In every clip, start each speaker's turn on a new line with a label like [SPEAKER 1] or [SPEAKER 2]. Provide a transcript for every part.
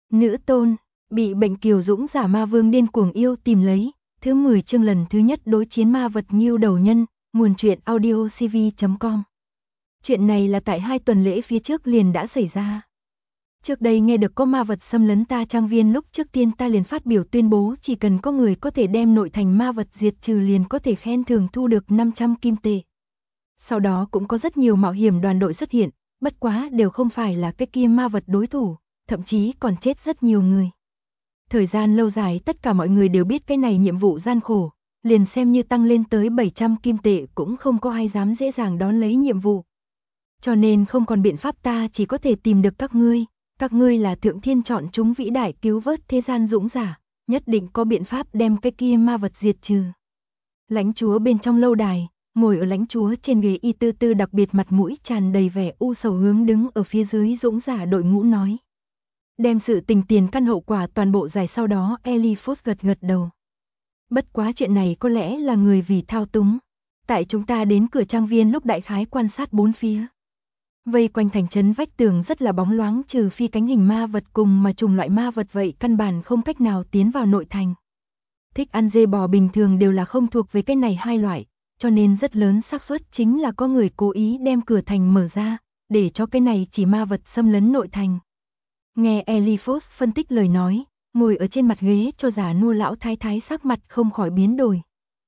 [SPEAKER 1] Nữ tôn, bị bệnh kiều dũng giả ma vương điên cuồng yêu tìm lấy, thứ 10 chương lần thứ nhất đối chiến ma vật Ngưu Đầu Nhân, nguồn truyện audiocv.com. Chuyện này là tại 2 tuần lễ phía trước liền đã xảy ra. Trước đây nghe được có ma vật xâm lấn ta trang viên, lúc trước tiên ta liền phát biểu tuyên bố chỉ cần có người có thể đem nội thành ma vật diệt trừ liền có thể khen thưởng thu được 500 kim tệ. Sau đó cũng có rất nhiều mạo hiểm đoàn đội xuất hiện, bất quá đều không phải là cái kia ma vật đối thủ, thậm chí còn chết rất nhiều người. Thời gian lâu dài tất cả mọi người đều biết cái này nhiệm vụ gian khổ, liền xem như tăng lên tới 700 kim tệ cũng không có ai dám dễ dàng đón lấy nhiệm vụ. Cho nên không còn biện pháp, ta chỉ có thể tìm được các ngươi là thượng thiên chọn chúng vĩ đại cứu vớt thế gian dũng giả, nhất định có biện pháp đem cái kia ma vật diệt trừ. Lãnh chúa bên trong lâu đài, ngồi ở lãnh chúa trên ghế y tư tư đặc biệt mặt mũi tràn đầy vẻ u sầu hướng đứng ở phía dưới dũng giả đội ngũ nói. Đem sự tình tiền căn hậu quả toàn bộ giải sau đó Eliphos gật gật đầu. Bất quá chuyện này có lẽ là người vì thao túng. Tại chúng ta đến cửa trang viên lúc đại khái quan sát bốn phía. Vây quanh thành trấn vách tường rất là bóng loáng, trừ phi cánh hình ma vật cùng mà trùng loại ma vật vậy căn bản không cách nào tiến vào nội thành. Thích ăn dê bò bình thường đều là không thuộc về cái này hai loại, cho nên rất lớn xác suất chính là có người cố ý đem cửa thành mở ra, để cho cái này chỉ ma vật xâm lấn nội thành. Nghe Eliphos phân tích lời nói, ngồi ở trên mặt ghế cho già nua lão thái thái sắc mặt không khỏi biến đổi.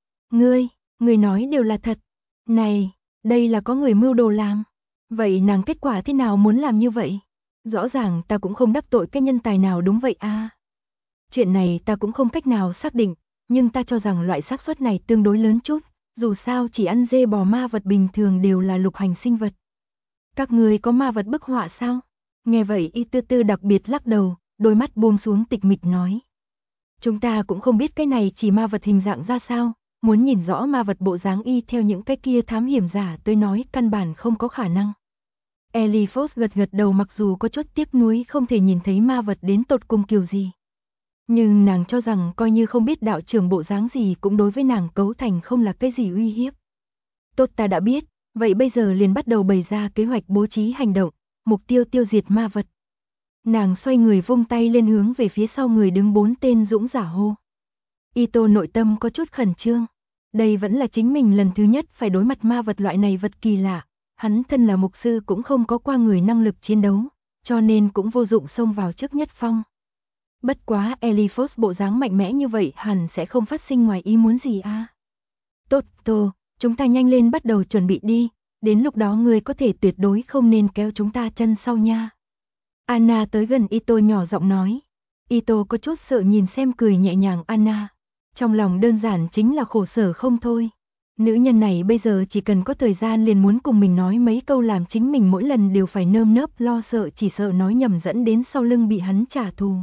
[SPEAKER 1] Ngươi nói đều là thật. Này, đây là có người mưu đồ làm. Vậy nàng kết quả thế nào muốn làm như vậy? Rõ ràng ta cũng không đắc tội cái nhân tài nào đúng vậy à. Chuyện này ta cũng không cách nào xác định, nhưng ta cho rằng loại xác suất này tương đối lớn chút, dù sao chỉ ăn dê bò ma vật bình thường đều là lục hành sinh vật. Các ngươi có ma vật bức họa sao? Nghe vậy y tư tư đặc biệt lắc đầu, đôi mắt buông xuống tịch mịch nói. Chúng ta cũng không biết cái này chỉ ma vật hình dạng ra sao, muốn nhìn rõ ma vật bộ dáng y theo những cái kia thám hiểm giả tôi nói căn bản không có khả năng. Eliphos gật gật đầu, mặc dù có chút tiếc nuối không thể nhìn thấy ma vật đến tột cùng kiểu gì. Nhưng nàng cho rằng coi như không biết đạo trưởng bộ dáng gì cũng đối với nàng cấu thành không là cái gì uy hiếp. Tốt, ta đã biết, vậy bây giờ liền bắt đầu bày ra kế hoạch bố trí hành động, mục tiêu tiêu diệt ma vật. Nàng xoay người vung tay lên hướng về phía sau người đứng 4 tên dũng giả hô. Ito nội tâm có chút khẩn trương. Đây vẫn là chính mình lần thứ nhất phải đối mặt ma vật loại này vật kỳ lạ. Hắn thân là mục sư cũng không có qua người năng lực chiến đấu, cho nên cũng vô dụng xông vào trước nhất phong. Bất quá Eliphos bộ dáng mạnh mẽ như vậy hẳn sẽ không phát sinh ngoài ý muốn gì à. Tốt, chúng ta nhanh lên bắt đầu chuẩn bị đi, đến lúc đó ngươi có thể tuyệt đối không nên kéo chúng ta chân sau nha. Anna tới gần Ito nhỏ giọng nói. Ito có chút sợ nhìn xem cười nhẹ nhàng Anna. Trong lòng đơn giản chính là khổ sở không thôi. Nữ nhân này bây giờ chỉ cần có thời gian liền muốn cùng mình nói mấy câu làm chính mình mỗi lần đều phải nơm nớp lo sợ, chỉ sợ nói nhầm dẫn đến sau lưng bị hắn trả thù.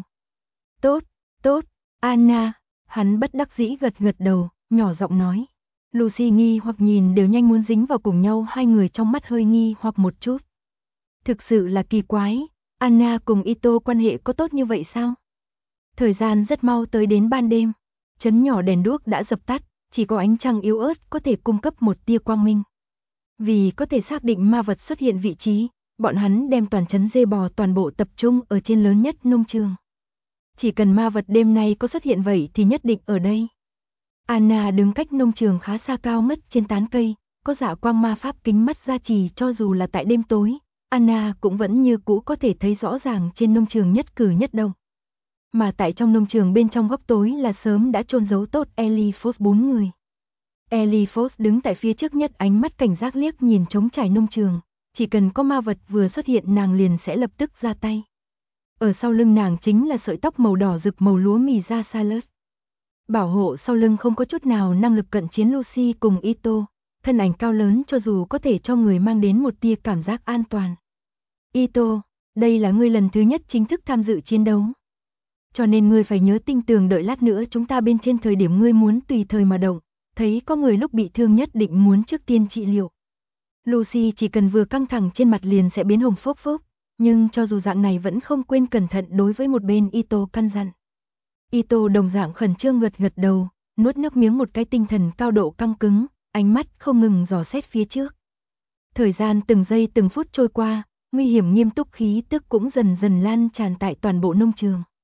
[SPEAKER 1] Tốt, Anna, hắn bất đắc dĩ gật gật đầu, nhỏ giọng nói. Lucy nghi hoặc nhìn đều nhanh muốn dính vào cùng nhau, hai người trong mắt hơi nghi hoặc một chút. Thực sự là kỳ quái, Anna cùng Ito quan hệ có tốt như vậy sao? Thời gian rất mau tới đến ban đêm, trấn nhỏ đèn đuốc đã dập tắt, chỉ có ánh trăng yếu ớt có thể cung cấp một tia quang minh. Vì có thể xác định ma vật xuất hiện vị trí, bọn hắn đem toàn trấn dê bò toàn bộ tập trung ở trên lớn nhất nông trường. Chỉ cần ma vật đêm nay có xuất hiện vậy thì nhất định ở đây. Anna đứng cách nông trường khá xa, cao mất trên tán cây, có dạ quang ma pháp kính mắt gia trì, cho dù là tại đêm tối, Anna cũng vẫn như cũ có thể thấy rõ ràng trên nông trường nhất cử nhất động. Mà tại trong nông trường bên trong góc tối là sớm đã chôn giấu tốt Eliphos 4 người. Eliphos đứng tại phía trước nhất, ánh mắt cảnh giác liếc nhìn trống trải nông trường, chỉ cần có ma vật vừa xuất hiện nàng liền sẽ lập tức ra tay. Ở sau lưng nàng chính là sợi tóc màu đỏ rực màu lúa mì da Salus. Bảo hộ sau lưng không có chút nào năng lực cận chiến Lucy cùng Ito, thân ảnh cao lớn cho dù có thể cho người mang đến một tia cảm giác an toàn. Ito, đây là ngươi lần thứ nhất chính thức tham dự chiến đấu. Cho nên ngươi phải nhớ tinh tường, đợi lát nữa chúng ta bên trên thời điểm ngươi muốn tùy thời mà động, thấy có người lúc bị thương nhất định muốn trước tiên trị liệu. Lucy chỉ cần vừa căng thẳng trên mặt liền sẽ biến hồng phốc phốc, nhưng cho dù dạng này vẫn không quên cẩn thận đối với một bên Ito căn dặn. Ito đồng dạng khẩn trương gật gật đầu, nuốt nước miếng một cái, tinh thần cao độ căng cứng, ánh mắt không ngừng dò xét phía trước. Thời gian từng giây từng phút trôi qua, nguy hiểm nghiêm túc khí tức cũng dần dần lan tràn tại toàn bộ nông trường.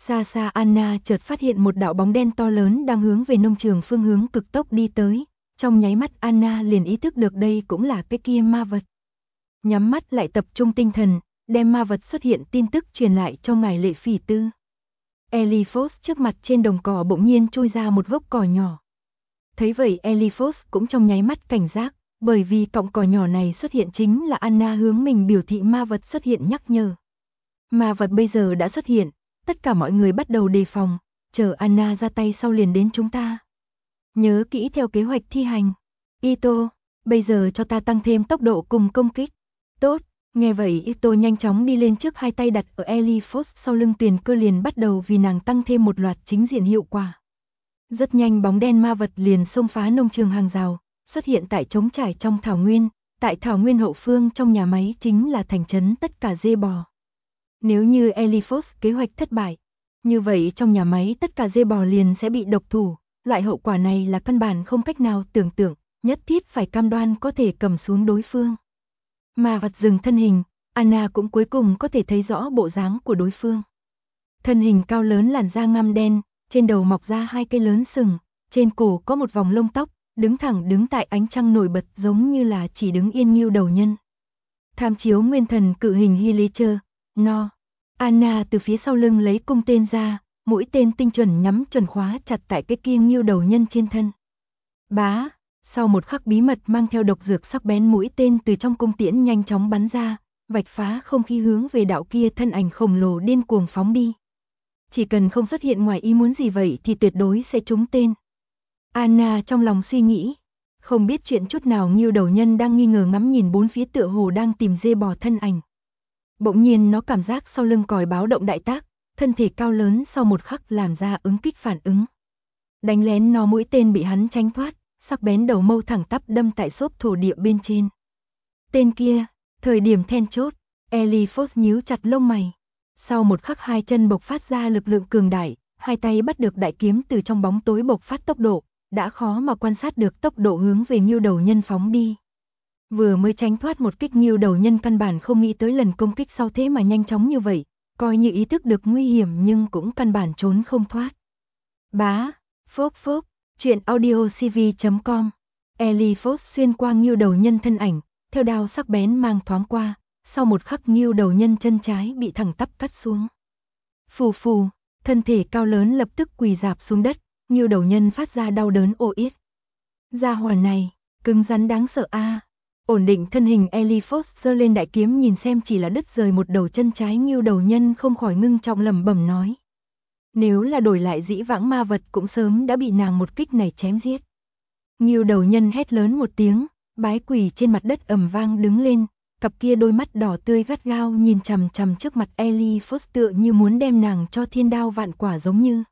[SPEAKER 1] Xa xa Anna chợt phát hiện một đạo bóng đen to lớn đang hướng về nông trường phương hướng cực tốc đi tới. Trong nháy mắt Anna liền ý thức được đây cũng là cái kia ma vật. Nhắm mắt lại tập trung tinh thần, đem ma vật xuất hiện tin tức truyền lại cho ngài Lệ Phỉ Tư. Eliphos trước mặt trên đồng cỏ bỗng nhiên chui ra một gốc cỏ nhỏ. Thấy vậy Eliphos cũng trong nháy mắt cảnh giác, bởi vì cọng cỏ nhỏ này xuất hiện chính là Anna hướng mình biểu thị ma vật xuất hiện nhắc nhở. Ma vật bây giờ đã xuất hiện, tất cả mọi người bắt đầu đề phòng, chờ Anna ra tay sau liền đến chúng ta. Nhớ kỹ theo kế hoạch thi hành. Ito, bây giờ cho ta tăng thêm tốc độ cùng công kích. Tốt, nghe vậy Ito nhanh chóng đi lên trước, hai tay đặt ở Eliphos sau lưng, Tuyền Cơ liền bắt đầu vì nàng tăng thêm một loạt chính diện hiệu quả. Rất nhanh bóng đen ma vật liền xông phá nông trường hàng rào, xuất hiện tại trống trải trong thảo nguyên, tại thảo nguyên hậu phương trong nhà máy chính là thành trấn tất cả dê bò. Nếu như Eliphos kế hoạch thất bại, như vậy trong nhà máy tất cả dê bò liền sẽ bị độc thủ, loại hậu quả này là căn bản không cách nào tưởng tượng, nhất thiết phải cam đoan có thể cầm xuống đối phương. Ma vật dừng thân hình, Anna cũng cuối cùng có thể thấy rõ bộ dáng của đối phương. Thân hình cao lớn, làn da ngăm đen, trên đầu mọc ra hai cây lớn sừng, trên cổ có một vòng lông tóc, đứng thẳng đứng tại ánh trăng nổi bật giống như là chỉ đứng yên ngưu đầu nhân. Tham chiếu nguyên thần cự hình Hilicher, no. Anna từ phía sau lưng lấy cung tên ra, mũi tên tinh chuẩn nhắm chuẩn khóa chặt tại cái kia ngưu đầu nhân trên thân. Bá, sau một khắc bí mật mang theo độc dược sắc bén, mũi tên từ trong cung tiễn nhanh chóng bắn ra, vạch phá không khí hướng về đạo kia thân ảnh khổng lồ điên cuồng phóng đi. Chỉ cần không xuất hiện ngoài ý muốn gì vậy thì tuyệt đối sẽ trúng tên. Anna trong lòng suy nghĩ, không biết chuyện chút nào, ngưu đầu nhân đang nghi ngờ ngắm nhìn bốn phía tựa hồ đang tìm dê bò thân ảnh. Bỗng nhiên nó cảm giác sau lưng còi báo động đại tác, thân thể cao lớn sau một khắc làm ra ứng kích phản ứng. Đánh lén nó, mũi tên bị hắn tránh thoát, sắc bén đầu mâu thẳng tắp đâm tại xốp thổ địa bên trên. Tên kia, thời điểm then chốt, Eliphos nhíu chặt lông mày. Sau một khắc hai chân bộc phát ra lực lượng cường đại, hai tay bắt được đại kiếm từ trong bóng tối bộc phát tốc độ, đã khó mà quan sát được tốc độ hướng về ngưu đầu nhân phóng đi. Vừa mới tránh thoát một kích, ngưu đầu nhân căn bản không nghĩ tới lần công kích sau thế mà nhanh chóng như vậy, coi như ý thức được nguy hiểm nhưng cũng căn bản trốn không thoát. Bá, phốp phốp, chuyện audiocv.com. Eliphos xuyên qua ngưu đầu nhân thân ảnh, theo đao sắc bén mang thoáng qua, sau một khắc ngưu đầu nhân chân trái bị thẳng tắp cắt xuống. Phù phù, thân thể cao lớn lập tức quỳ rạp xuống đất, ngưu đầu nhân phát ra đau đớn ô yết. Gia hỏa này, cứng rắn đáng sợ a. Ổn định thân hình, Eliphos giơ lên đại kiếm nhìn xem chỉ là đứt rời một đầu chân trái, ngưu đầu nhân không khỏi ngưng trọng lẩm bẩm nói. Nếu là đổi lại dĩ vãng ma vật cũng sớm đã bị nàng một kích này chém giết. Ngưu đầu nhân hét lớn một tiếng, bái quỳ trên mặt đất ầm vang đứng lên, cặp kia đôi mắt đỏ tươi gắt gao nhìn chằm chằm trước mặt Eliphos tựa như muốn đem nàng cho thiên đao vạn quả giống như.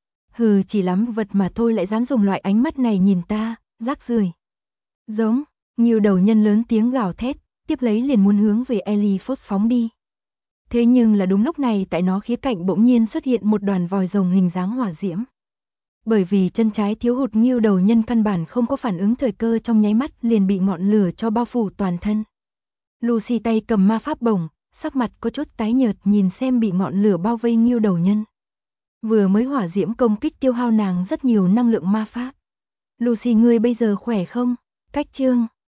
[SPEAKER 1] Hừ, chỉ lắm vật mà thôi lại dám dùng loại ánh mắt này nhìn ta, rác rưởi. Giống, ngưu đầu nhân lớn tiếng gào thét, tiếp lấy liền muốn hướng về Eliphos phóng đi. Thế nhưng là đúng lúc này tại nó khía cạnh bỗng nhiên xuất hiện một đoàn vòi rồng hình dáng hỏa diễm. Bởi vì chân trái thiếu hụt, ngưu đầu nhân căn bản không có phản ứng thời cơ, trong nháy mắt liền bị ngọn lửa cho bao phủ toàn thân. Lucy tay cầm ma pháp bổng, sắc mặt có chút tái nhợt nhìn xem bị ngọn lửa bao vây ngưu đầu nhân. Vừa mới hỏa diễm công kích tiêu hao nàng rất nhiều năng lượng ma pháp. Lucy, ngươi bây giờ khỏe không? Cách chương